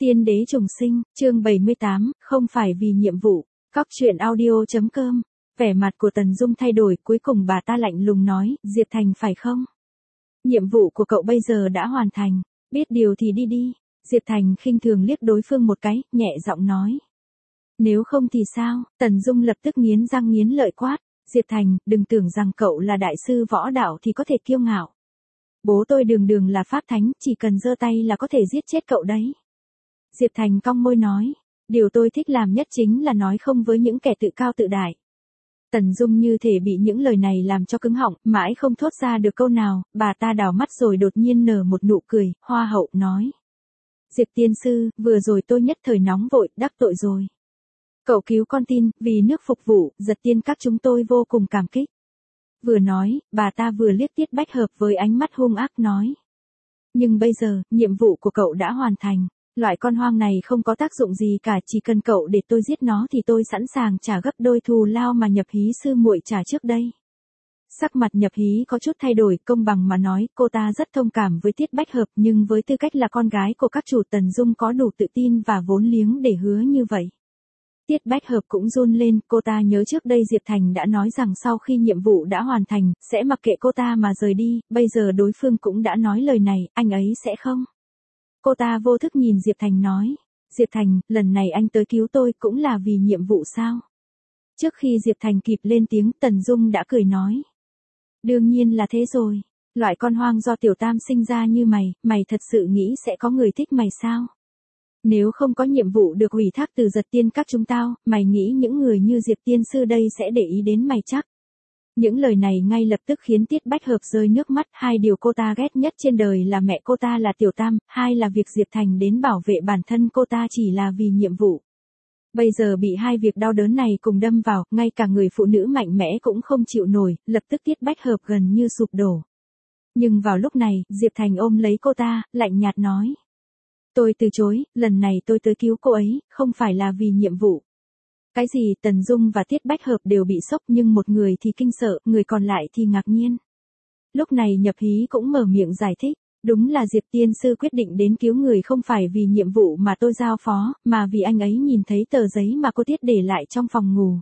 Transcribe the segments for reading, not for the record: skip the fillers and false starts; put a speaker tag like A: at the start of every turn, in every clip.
A: Tiên đế trùng sinh, chương 78, không phải vì nhiệm vụ. Cóc truyện audio.com. Vẻ mặt của Tần Dung thay đổi, cuối cùng bà ta lạnh lùng nói, Diệp Thành phải không? Nhiệm vụ của cậu bây giờ đã hoàn thành, biết điều thì đi đi. Diệp Thành khinh thường liếc đối phương một cái, nhẹ giọng nói. Nếu không thì sao? Tần Dung lập tức nghiến răng nghiến lợi quát. Diệp Thành, đừng tưởng rằng cậu là đại sư võ đạo thì có thể kiêu ngạo. Bố tôi đường đường là pháp thánh, chỉ cần giơ tay là có thể giết chết cậu đấy. Diệp Thành cong môi nói, điều tôi thích làm nhất chính là nói không với những kẻ tự cao tự đại. Tần Dung như thể bị những lời này làm cho cứng họng, mãi không thốt ra được câu nào, bà ta đảo mắt rồi đột nhiên nở một nụ cười, hoa hậu nói. Diệp tiên sư, vừa rồi tôi nhất thời nóng vội, đắc tội rồi. Cậu cứu con tin, vì nước phục vụ, Giật tiên các chúng tôi vô cùng cảm kích. Vừa nói, bà ta vừa liếc Tiết Bách Hợp với ánh mắt hung ác nói. Nhưng bây giờ, nhiệm vụ của cậu đã hoàn thành. Loại con hoang này không có tác dụng gì cả, chỉ cần cậu để tôi giết nó thì tôi sẵn sàng trả gấp đôi thù lao mà Nhập Hí sư muội trả trước đây. Sắc mặt Nhập Hí có chút thay đổi, công bằng mà nói, cô ta rất thông cảm với Tiết Bách Hợp, nhưng với tư cách là con gái của các chủ, Tần Dung có đủ tự tin và vốn liếng để hứa như vậy. Tiết Bách Hợp cũng run lên, cô ta nhớ trước đây Diệp Thành đã nói rằng sau khi nhiệm vụ đã hoàn thành, sẽ mặc kệ cô ta mà rời đi, bây giờ đối phương cũng đã nói lời này, anh ấy sẽ không. Cô ta vô thức nhìn Diệp Thành nói, Diệp Thành, lần này anh tới cứu tôi cũng là vì nhiệm vụ sao? Trước khi Diệp Thành kịp lên tiếng, Tần Dung đã cười nói. Đương nhiên là thế rồi, loại con hoang do tiểu tam sinh ra như mày thật sự nghĩ sẽ có người thích mày sao? Nếu không có nhiệm vụ được ủy thác từ Giật tiên các chúng tao, mày nghĩ những người như Diệp tiên sư đây sẽ để ý đến mày chắc? Những lời này ngay lập tức khiến Tiết Bách Hợp rơi nước mắt, hai điều cô ta ghét nhất trên đời là mẹ cô ta là tiểu tam, hai là việc Diệp Thành đến bảo vệ bản thân cô ta chỉ là vì nhiệm vụ. Bây giờ bị hai việc đau đớn này cùng đâm vào, ngay cả người phụ nữ mạnh mẽ cũng không chịu nổi, lập tức Tiết Bách Hợp gần như sụp đổ. Nhưng vào lúc này, Diệp Thành ôm lấy cô ta, lạnh nhạt nói. Tôi từ chối, lần này tôi tới cứu cô ấy, không phải là vì nhiệm vụ. Cái gì? Tần Dung và Tiết Bách Hợp đều bị sốc, nhưng một người thì kinh sợ, người còn lại thì ngạc nhiên. Lúc này Nhập Hí cũng mở miệng giải thích, đúng là Diệp tiên sư quyết định đến cứu người không phải vì nhiệm vụ mà tôi giao phó, mà vì anh ấy nhìn thấy tờ giấy mà cô Tiết để lại trong phòng ngủ.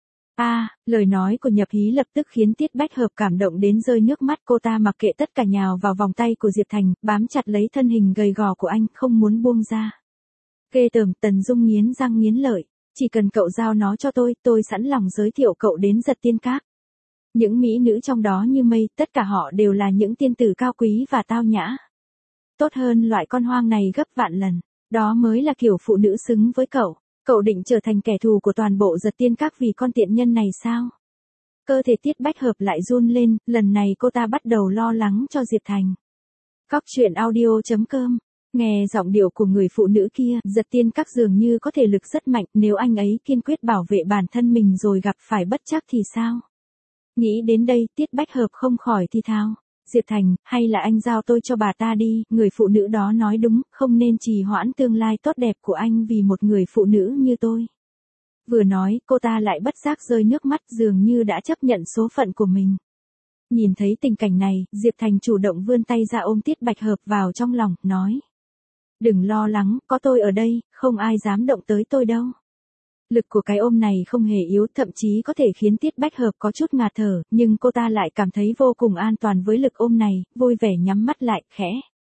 A: Lời nói của Nhập Hí lập tức khiến Tiết Bách Hợp cảm động đến rơi nước mắt, cô ta mặc kệ tất cả nhào vào vòng tay của Diệp Thành, bám chặt lấy thân hình gầy gò của anh, không muốn buông ra. Ghê tởm, Tần Dung nghiến răng nghiến lợi. Chỉ cần cậu giao nó cho tôi sẵn lòng giới thiệu cậu đến Giật tiên các. Những mỹ nữ trong đó như mây, tất cả họ đều là những tiên tử cao quý và tao nhã. Tốt hơn loại con hoang này gấp vạn lần, đó mới là kiểu phụ nữ xứng với cậu. Cậu định trở thành kẻ thù của toàn bộ Giật tiên các vì con tiện nhân này sao? Cơ thể Tiết Bách Hợp lại run lên, lần này cô ta bắt đầu lo lắng cho Diệp Thành. Cóc truyện audio.com. Nghe giọng điệu của người phụ nữ kia, Giật tiên các dường như có thể lực rất mạnh, nếu anh ấy kiên quyết bảo vệ bản thân mình rồi gặp phải bất trắc thì sao? Nghĩ đến đây, Tiết Bách Hợp không khỏi thì thào. Diệp Thành, hay là anh giao tôi cho bà ta đi, người phụ nữ đó nói đúng, không nên trì hoãn tương lai tốt đẹp của anh vì một người phụ nữ như tôi. Vừa nói, cô ta lại bất giác rơi nước mắt, dường như đã chấp nhận số phận của mình. Nhìn thấy tình cảnh này, Diệp Thành chủ động vươn tay ra ôm Tiết Bách Hợp vào trong lòng, nói. Đừng lo lắng, có tôi ở đây, không ai dám động tới tôi đâu. Lực của cái ôm này không hề yếu, thậm chí có thể khiến Tiết Bách Hợp có chút ngạt thở, nhưng cô ta lại cảm thấy vô cùng an toàn với lực ôm này, vui vẻ nhắm mắt lại, khẽ.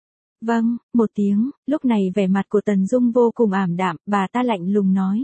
A: Vâng, một tiếng, lúc này vẻ mặt của Tần Dung vô cùng ảm đạm, bà ta lạnh lùng nói.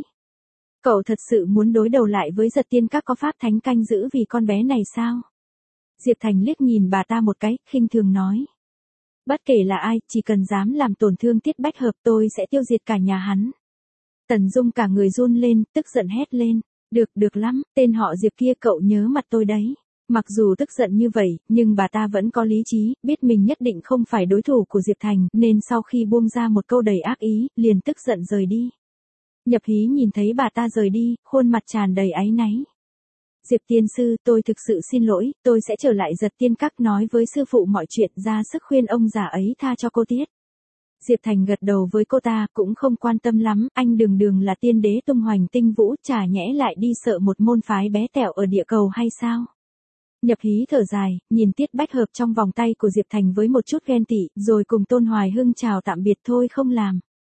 A: Cậu thật sự muốn đối đầu lại với Giật tiên các có pháp thánh canh giữ vì con bé này sao? Diệp Thành liếc nhìn bà ta một cái, khinh thường nói. Bất kể là ai, chỉ cần dám làm tổn thương Tiết Bách Hợp tôi sẽ tiêu diệt cả nhà hắn. Tần Dung cả người run lên, tức giận hét lên. Được lắm, tên họ Diệp kia cậu nhớ mặt tôi đấy. Mặc dù tức giận như vậy, nhưng bà ta vẫn có lý trí, biết mình nhất định không phải đối thủ của Diệp Thành, nên sau khi buông ra một câu đầy ác ý, liền tức giận rời đi. Nhập Hí nhìn thấy bà ta rời đi, khuôn mặt tràn đầy áy náy. Diệp tiên sư, tôi thực sự xin lỗi, tôi sẽ trở lại Giật tiên các nói với sư phụ mọi chuyện, ra sức khuyên ông già ấy tha cho cô Tiết. Diệp Thành gật đầu với cô ta, cũng không quan tâm lắm, anh đường là tiên đế tung hoành tinh vũ, chả nhẽ lại đi sợ một môn phái bé tẹo ở địa cầu hay sao? Nhập Hí thở dài, nhìn Tiết Bách Hợp trong vòng tay của Diệp Thành với một chút ghen tị, rồi cùng Tôn Hoài Hưng chào tạm biệt thôi không làm.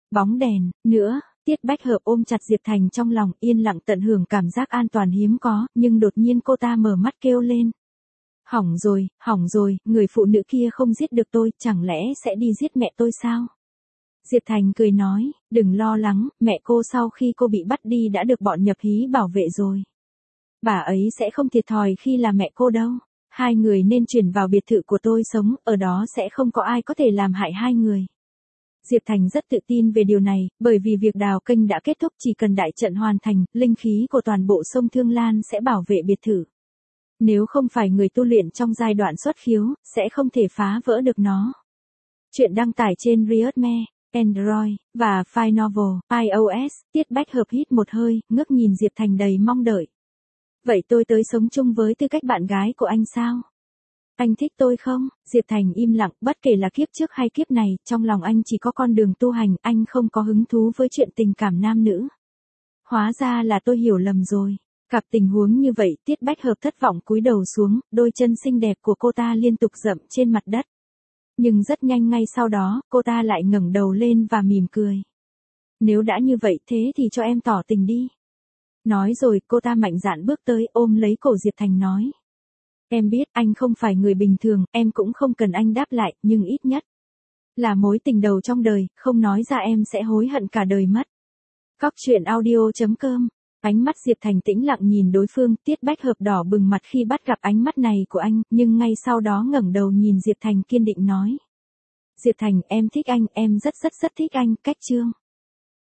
A: bóng đèn, nữa. Tiết Bách Hợp ôm chặt Diệp Thành trong lòng, yên lặng tận hưởng cảm giác an toàn hiếm có, nhưng đột nhiên cô ta mở mắt kêu lên. Hỏng rồi, người phụ nữ kia không giết được tôi, chẳng lẽ sẽ đi giết mẹ tôi sao? Diệp Thành cười nói, đừng lo lắng, mẹ cô sau khi cô bị bắt đi đã được bọn nhập hí bảo vệ rồi. Bà ấy sẽ không thiệt thòi khi là mẹ cô đâu. Hai người nên chuyển vào biệt thự của tôi sống, ở đó sẽ không có ai có thể làm hại hai người. Diệp Thành rất tự tin về điều này, bởi vì việc đào kênh đã kết thúc, chỉ cần đại trận hoàn thành, linh khí của toàn bộ sông Thương Lan sẽ bảo vệ biệt thự. Nếu không phải người tu luyện trong giai đoạn xuất khiếu, sẽ không thể phá vỡ được nó. Chuyện đăng tải trên Riotme, Android, và File Novel, iOS. Tiết Bách Hợp hít một hơi, ngước nhìn Diệp Thành đầy mong đợi. Vậy tôi tới sống chung với tư cách bạn gái của anh sao? Anh thích tôi không? Diệp Thành im lặng, bất kể là kiếp trước hay kiếp này, trong lòng anh chỉ có con đường tu hành, anh không có hứng thú với chuyện tình cảm nam nữ. Hóa ra là tôi hiểu lầm rồi. Gặp tình huống như vậy, Tiết Bách Hợp thất vọng cúi đầu xuống, đôi chân xinh đẹp của cô ta liên tục dậm trên mặt đất. Nhưng rất nhanh ngay sau đó, cô ta lại ngẩng đầu lên và mỉm cười. Nếu đã như vậy thế thì cho em tỏ tình đi. Nói rồi, cô ta mạnh dạn bước tới ôm lấy cổ Diệp Thành nói. Em biết anh không phải người bình thường, em cũng không cần anh đáp lại, nhưng ít nhất là mối tình đầu trong đời, không nói ra em sẽ hối hận cả đời mất. Cóc truyện audio.com. Ánh mắt Diệp Thành tĩnh lặng nhìn đối phương, Tiết Bách Hợp đỏ bừng mặt khi bắt gặp ánh mắt này của anh, nhưng ngay sau đó ngẩng đầu nhìn Diệp Thành kiên định nói. Diệp Thành, em thích anh, em rất thích anh, cách chương.